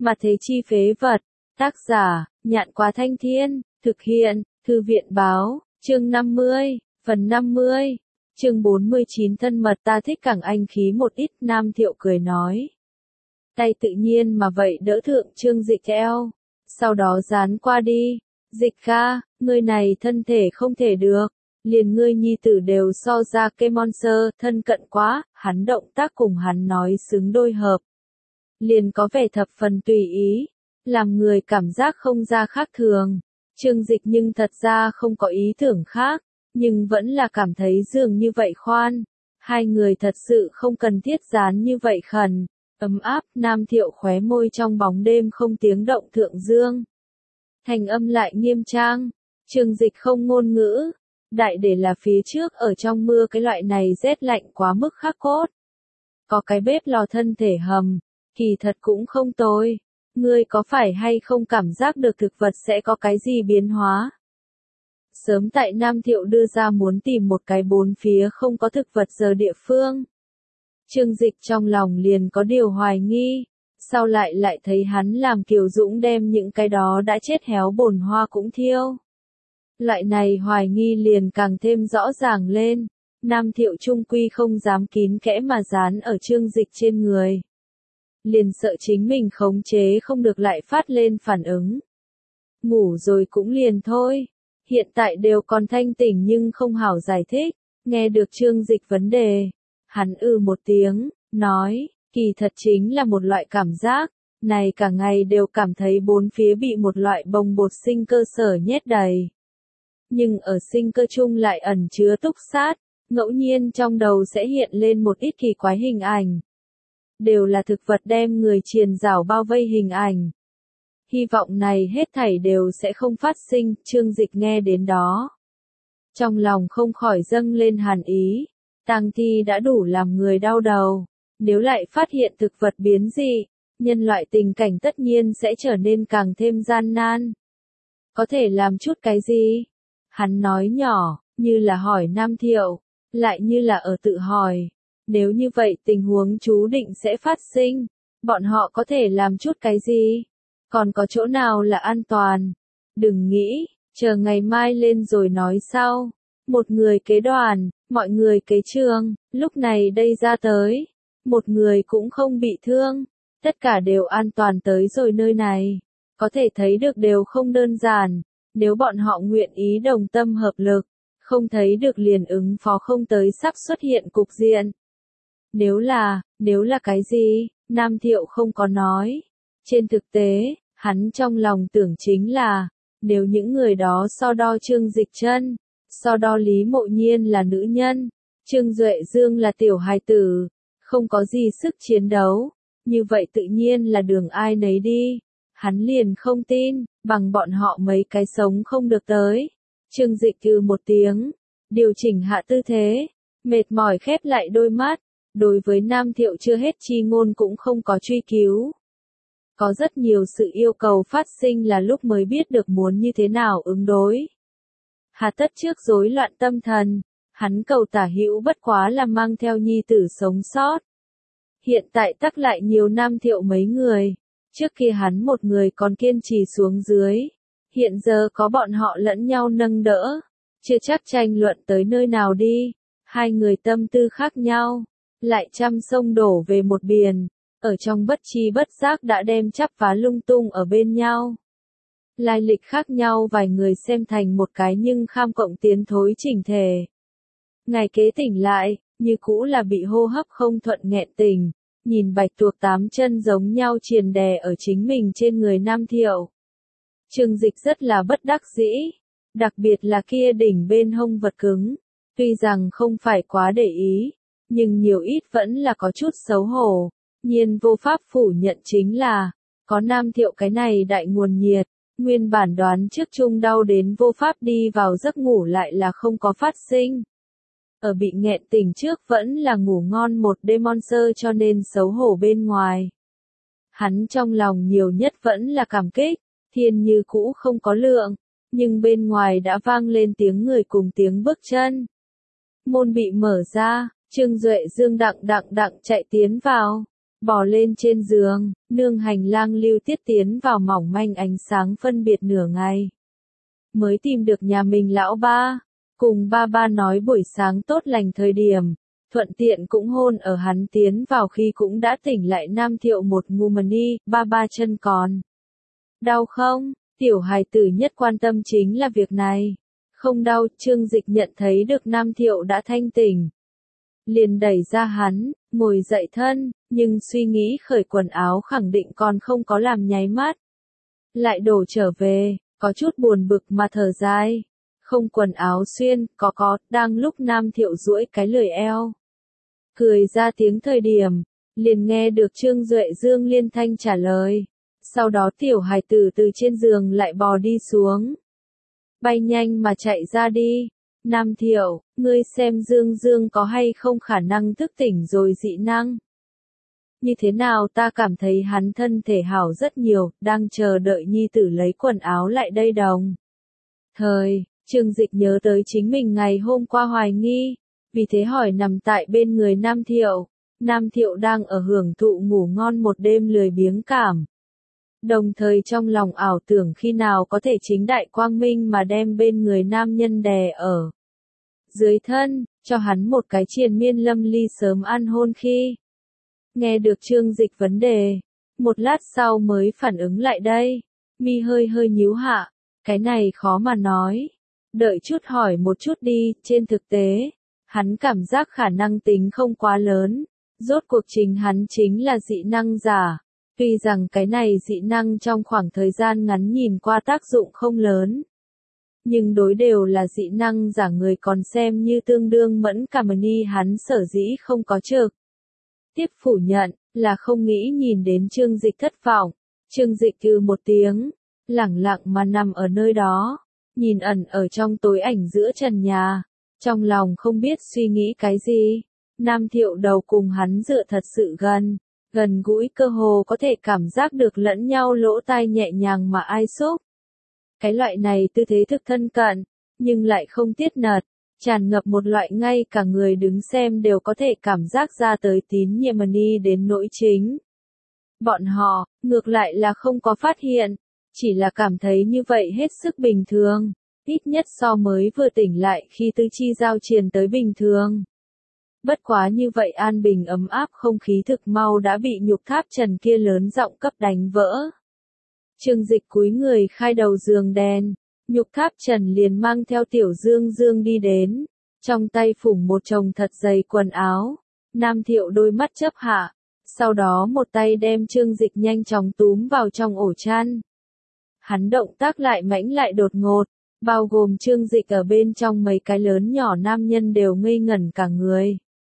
Mà thế chi phế vật. Tác giả, Nhạn Quá Thanh Thiên, thực hiện, Thư viện báo, chương 50, phần 50, chương 49 thân mật ta thích càng anh khí một ít. Nam Thiệu cười nói. Tay tự nhiên mà vậy đỡ thượng Trương Dịch eo, sau đó dán qua đi. Dịch ca, ngươi này thân thể không thể được, liền ngươi nhi tử đều so ra cây monster, thân cận quá, hắn động tác cùng hắn nói xứng đôi hợp. Liền có vẻ thập phần tùy ý, làm người cảm giác không ra khác thường. Trương Dịch nhưng thật ra không có ý tưởng khác, nhưng vẫn là cảm thấy dường như vậy khoan. Hai người thật sự không cần thiết dán như vậy khẩn, ấm áp. Nam Thiệu khóe môi trong bóng đêm không tiếng động thượng dương. Thành âm lại nghiêm trang, Trương Dịch không ngôn ngữ, đại để là phía trước ở trong mưa cái loại này rét lạnh quá mức khắc cốt. Có cái bếp lò thân thể hầm, kỳ thật cũng không tồi. Ngươi có phải hay không cảm giác được thực vật sẽ có cái gì biến hóa? Sớm tại Nam Thiệu đưa ra muốn tìm một cái bốn phía không có thực vật giờ địa phương. Trương Dịch trong lòng liền có điều hoài nghi, sau lại thấy hắn làm Kiều Dũng đem những cái đó đã chết héo bồn hoa cũng thiêu. Loại này hoài nghi liền càng thêm rõ ràng lên, Nam Thiệu trung quy không dám kín kẽ mà dán ở Trương Dịch trên người. Liền sợ chính mình khống chế không được lại phát lên phản ứng. Ngủ rồi cũng liền thôi, hiện tại đều còn thanh tỉnh nhưng không hảo giải thích. Nghe được Trương Dịch vấn đề, hắn một tiếng, nói, kỳ thật chính là một loại cảm giác, này cả ngày đều cảm thấy bốn phía bị một loại bồng bột sinh cơ sở nhét đầy. Nhưng ở sinh cơ chung lại ẩn chứa túc sát, ngẫu nhiên trong đầu sẽ hiện lên một ít kỳ quái hình ảnh. Đều là thực vật đem người triền rảo bao vây hình ảnh. Hy vọng này hết thảy đều sẽ không phát sinh. Trương Dịch nghe đến đó, trong lòng không khỏi dâng lên hàn ý. Tang thi đã đủ làm người đau đầu, nếu lại phát hiện thực vật biến dị, nhân loại tình cảnh tất nhiên sẽ trở nên càng thêm gian nan. Có thể làm chút cái gì? Hắn nói nhỏ, như là hỏi Nam Thiệu, lại như là ở tự hỏi. Nếu như vậy tình huống chú định sẽ phát sinh, bọn họ có thể làm chút cái gì? Còn có chỗ nào là an toàn? Đừng nghĩ, chờ ngày mai lên rồi nói sau. Một người kế đoàn, mọi người kế trường, lúc này đây ra tới. Một người cũng không bị thương, tất cả đều an toàn tới rồi nơi này. Có thể thấy được đều không đơn giản, nếu bọn họ nguyện ý đồng tâm hợp lực, không thấy được liền ứng phó không tới sắp xuất hiện cục diện. Nếu là cái gì, Nam Thiệu không có nói. Trên thực tế, hắn trong lòng tưởng chính là, nếu những người đó so đo Trương Dịch chân, so đo Lý Mộ Nhiên là nữ nhân, Trương Duệ Dương là tiểu hài tử, không có gì sức chiến đấu, như vậy tự nhiên là đường ai nấy đi. Hắn liền không tin, bằng bọn họ mấy cái sống không được tới. Trương Dịch một tiếng, điều chỉnh hạ tư thế, mệt mỏi khép lại đôi mắt. Đối với Nam Thiệu chưa hết chi ngôn cũng không có truy cứu. Có rất nhiều sự yêu cầu phát sinh là lúc mới biết được muốn như thế nào ứng đối. Hà tất trước rối loạn tâm thần, hắn cầu tả hữu bất quá là mang theo nhi tử sống sót. Hiện tại tắc lại nhiều Nam Thiệu mấy người, trước kia hắn một người còn kiên trì xuống dưới, hiện giờ có bọn họ lẫn nhau nâng đỡ, chưa chắc tranh luận tới nơi nào đi, hai người tâm tư khác nhau. Lại trăm sông đổ về một biển, ở trong bất chi bất giác đã đem chắp vá lung tung ở bên nhau. Lai lịch khác nhau vài người xem thành một cái nhưng kham cộng tiến thối chỉnh thể. Ngày kế tỉnh lại, như cũ là bị hô hấp không thuận nghẹn tình, nhìn bạch tuộc tám chân giống nhau triền đè ở chính mình trên người Nam Thiệu. Trương Dịch rất là bất đắc dĩ, đặc biệt là kia đỉnh bên hông vật cứng, tuy rằng không phải quá để ý. Nhưng nhiều ít vẫn là có chút xấu hổ, nhiên vô pháp phủ nhận chính là, có Nam Thiệu cái này đại nguồn nhiệt, nguyên bản đoán trước chung đau đến vô pháp đi vào giấc ngủ lại là không có phát sinh. Ở bị nghẹn tỉnh trước vẫn là ngủ ngon một đêm monster cho nên xấu hổ bên ngoài. Hắn trong lòng nhiều nhất vẫn là cảm kích, thiên như cũ không có lượng, nhưng bên ngoài đã vang lên tiếng người cùng tiếng bước chân. Môn bị mở ra. Trương Duệ Dương đặng chạy tiến vào, bò lên trên giường, nương hành lang lưu tiết tiến vào mỏng manh ánh sáng phân biệt nửa ngày. Mới tìm được nhà mình lão ba, cùng ba ba nói buổi sáng tốt lành thời điểm, thuận tiện cũng hôn ở hắn tiến vào khi cũng đã tỉnh lại Nam Thiệu một ngụm. Ba ba chân còn đau không? Tiểu hài tử nhất quan tâm chính là việc này. Không đau, Trương Dịch nhận thấy được Nam Thiệu đã thanh tỉnh. Liền đẩy ra hắn, ngồi dậy thân, nhưng suy nghĩ khởi quần áo khẳng định còn không có làm nháy mắt. Lại đổ trở về, có chút buồn bực mà thở dài. Không quần áo xuyên, có, đang lúc Nam Thiệu duỗi cái lười eo. Cười ra tiếng thời điểm, liền nghe được Trương Duệ Dương liên thanh trả lời. Sau đó tiểu hài tử từ trên giường lại bò đi xuống. Bay nhanh mà chạy ra đi. Nam Thiệu, ngươi xem Dương Dương có hay không khả năng thức tỉnh rồi dị năng. Như thế nào ta cảm thấy hắn thân thể hảo rất nhiều, đang chờ đợi nhi tử lấy quần áo lại đây đồng. Trương Dịch nhớ tới chính mình ngày hôm qua hoài nghi, vì thế hỏi nằm tại bên người Nam Thiệu. Nam Thiệu đang ở hưởng thụ ngủ ngon một đêm lười biếng cảm. Đồng thời trong lòng ảo tưởng khi nào có thể chính đại quang minh mà đem bên người nam nhân đè ở dưới thân, cho hắn một cái triền miên lâm ly sớm ăn hôn khi. Nghe được Trương Dịch vấn đề, một lát sau mới phản ứng lại đây, mi hơi nhíu hạ, cái này khó mà nói, đợi chút hỏi một chút đi, trên thực tế, hắn cảm giác khả năng tính không quá lớn, rốt cuộc chính hắn chính là dị năng giả. Tuy rằng cái này dị năng trong khoảng thời gian ngắn nhìn qua tác dụng không lớn. Nhưng đối đều là dị năng giả người còn xem như tương đương mẫn cảm hắn sở dĩ không có trực. Tiếp phủ nhận, là không nghĩ nhìn đến Trương Dịch thất vọng. Trương Dịch một tiếng, lẳng lặng mà nằm ở nơi đó, nhìn ẩn ở trong tối ảnh giữa trần nhà. Trong lòng không biết suy nghĩ cái gì. Nam Thiệu đầu cùng hắn dựa thật sự gần gũi cơ hồ có thể cảm giác được lẫn nhau lỗ tai nhẹ nhàng mà ai xúc. Cái loại này tư thế thực thân cận, nhưng lại không tiết nật, tràn ngập một loại ngay cả người đứng xem đều có thể cảm giác ra tới tín nhiệm đến nỗi chính. Bọn họ, ngược lại là không có phát hiện, chỉ là cảm thấy như vậy hết sức bình thường, ít nhất so mới vừa tỉnh lại khi tứ chi giao truyền tới bình thường. Bất quá như vậy an bình ấm áp không khí thực mau đã bị nhục tháp trần kia lớn giọng cấp đánh vỡ. Trương Dịch cúi người khai đầu giường đèn, nhục tháp trần liền mang theo tiểu Dương Dương đi đến, trong tay phủng một chồng thật dày quần áo. Nam Thiệu đôi mắt chớp hạ, sau đó một tay đem Trương Dịch nhanh chóng túm vào trong ổ chăn. Hắn động tác lại mãnh lại đột ngột, bao gồm Trương Dịch ở bên trong mấy cái lớn nhỏ nam nhân đều ngây ngẩn cả người.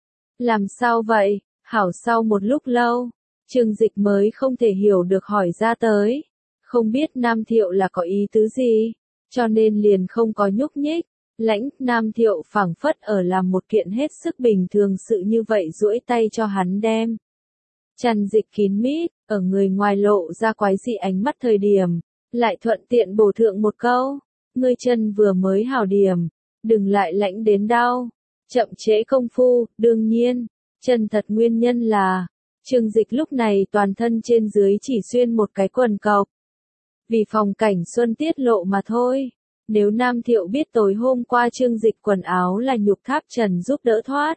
Làm sao vậy? Hảo sau một lúc lâu, Trương Dịch mới không thể hiểu được hỏi ra tới. Không biết Nam Thiệu là có ý tứ gì, cho nên liền không có nhúc nhích. Lãnh, Nam Thiệu phảng phất ở làm một kiện hết sức bình thường sự như vậy duỗi tay cho hắn đem. Chăn dịch kín mít, ở người ngoài lộ ra quái dị ánh mắt thời điểm, lại thuận tiện bổ thượng một câu. Ngươi chân vừa mới hảo điểm, đừng lại lãnh đến đau. Chậm trễ công phu, đương nhiên, chân thật nguyên nhân là, Trương Dịch lúc này toàn thân trên dưới chỉ xuyên một cái quần cộc. Vì phòng cảnh xuân tiết lộ mà thôi, nếu Nam Thiệu biết tối hôm qua Trương Dịch quần áo là nhục tháp trần giúp đỡ thoát.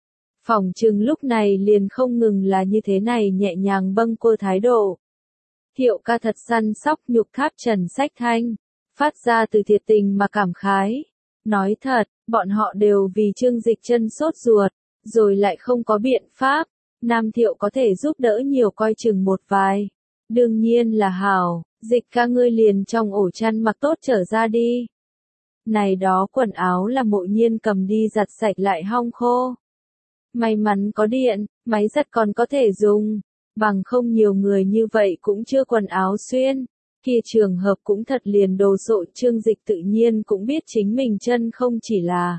Phòng trừng lúc này liền không ngừng là như thế này nhẹ nhàng bâng quơ thái độ. Thiệu ca thật săn sóc nhục tháp trần sách thanh, phát ra từ thiệt tình mà cảm khái. Nói thật, bọn họ đều vì Trương Dịch chân sốt ruột, rồi lại không có biện pháp. Nam Thiệu có thể giúp đỡ nhiều coi chừng một vài. Đương nhiên là hảo, Dịch ca ngươi liền trong ổ chăn mặc tốt trở ra đi. Này đó quần áo là Mộ Nhiên cầm đi giặt sạch lại hong khô. May mắn có điện, máy giặt còn có thể dùng, bằng không nhiều người như vậy cũng chưa quần áo xuyên. Kia trường hợp cũng thật liền đồ sộ. Trương Dịch tự nhiên cũng biết chính mình chân không chỉ là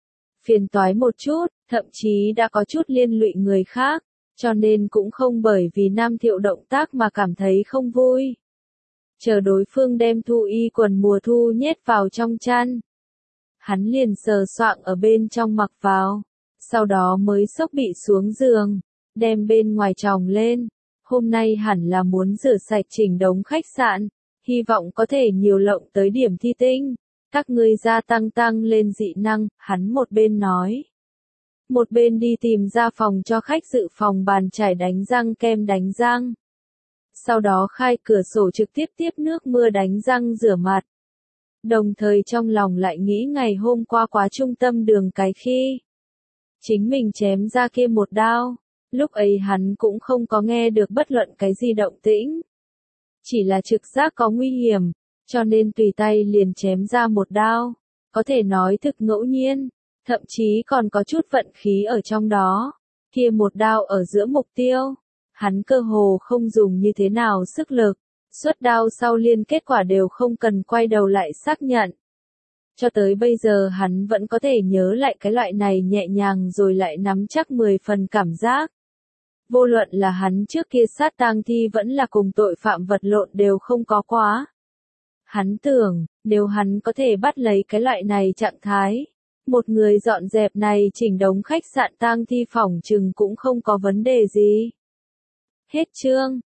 phiền toái một chút, thậm chí đã có chút liên lụy người khác, cho nên cũng không bởi vì Nam Thiệu động tác mà cảm thấy không vui. Chờ đối phương đem thu y quần mùa thu nhét vào trong chăn, hắn liền sờ soạng ở bên trong mặc vào, sau đó mới xốc bị xuống giường, đem bên ngoài tròng lên. Hôm nay hẳn là muốn rửa sạch chỉnh đống khách sạn, hy vọng có thể nhiều lộng tới điểm thi tinh. Các ngươi gia tăng lên dị năng, hắn một bên nói. Một bên đi tìm ra phòng cho khách dự phòng bàn chải đánh răng kem đánh răng. Sau đó khai cửa sổ trực tiếp tiếp nước mưa đánh răng rửa mặt. Đồng thời trong lòng lại nghĩ ngày hôm qua quá trung tâm đường cái khi chính mình chém ra kia một đao. Lúc ấy hắn cũng không có nghe được bất luận cái gì động tĩnh. Chỉ là trực giác có nguy hiểm, cho nên tùy tay liền chém ra một đao. Có thể nói thực ngẫu nhiên, thậm chí còn có chút vận khí ở trong đó. Kia một đao ở giữa mục tiêu, hắn cơ hồ không dùng như thế nào sức lực. Xuất đao sau liên kết quả đều không cần quay đầu lại xác nhận. Cho tới bây giờ hắn vẫn có thể nhớ lại cái loại này nhẹ nhàng rồi lại nắm chắc 10 phần cảm giác. Vô luận là hắn trước kia sát tang thi vẫn là cùng tội phạm vật lộn đều không có quá. Hắn tưởng, nếu hắn có thể bắt lấy cái loại này trạng thái, một người dọn dẹp này chỉnh đống khách sạn tang thi phỏng chừng cũng không có vấn đề gì. Hết chương.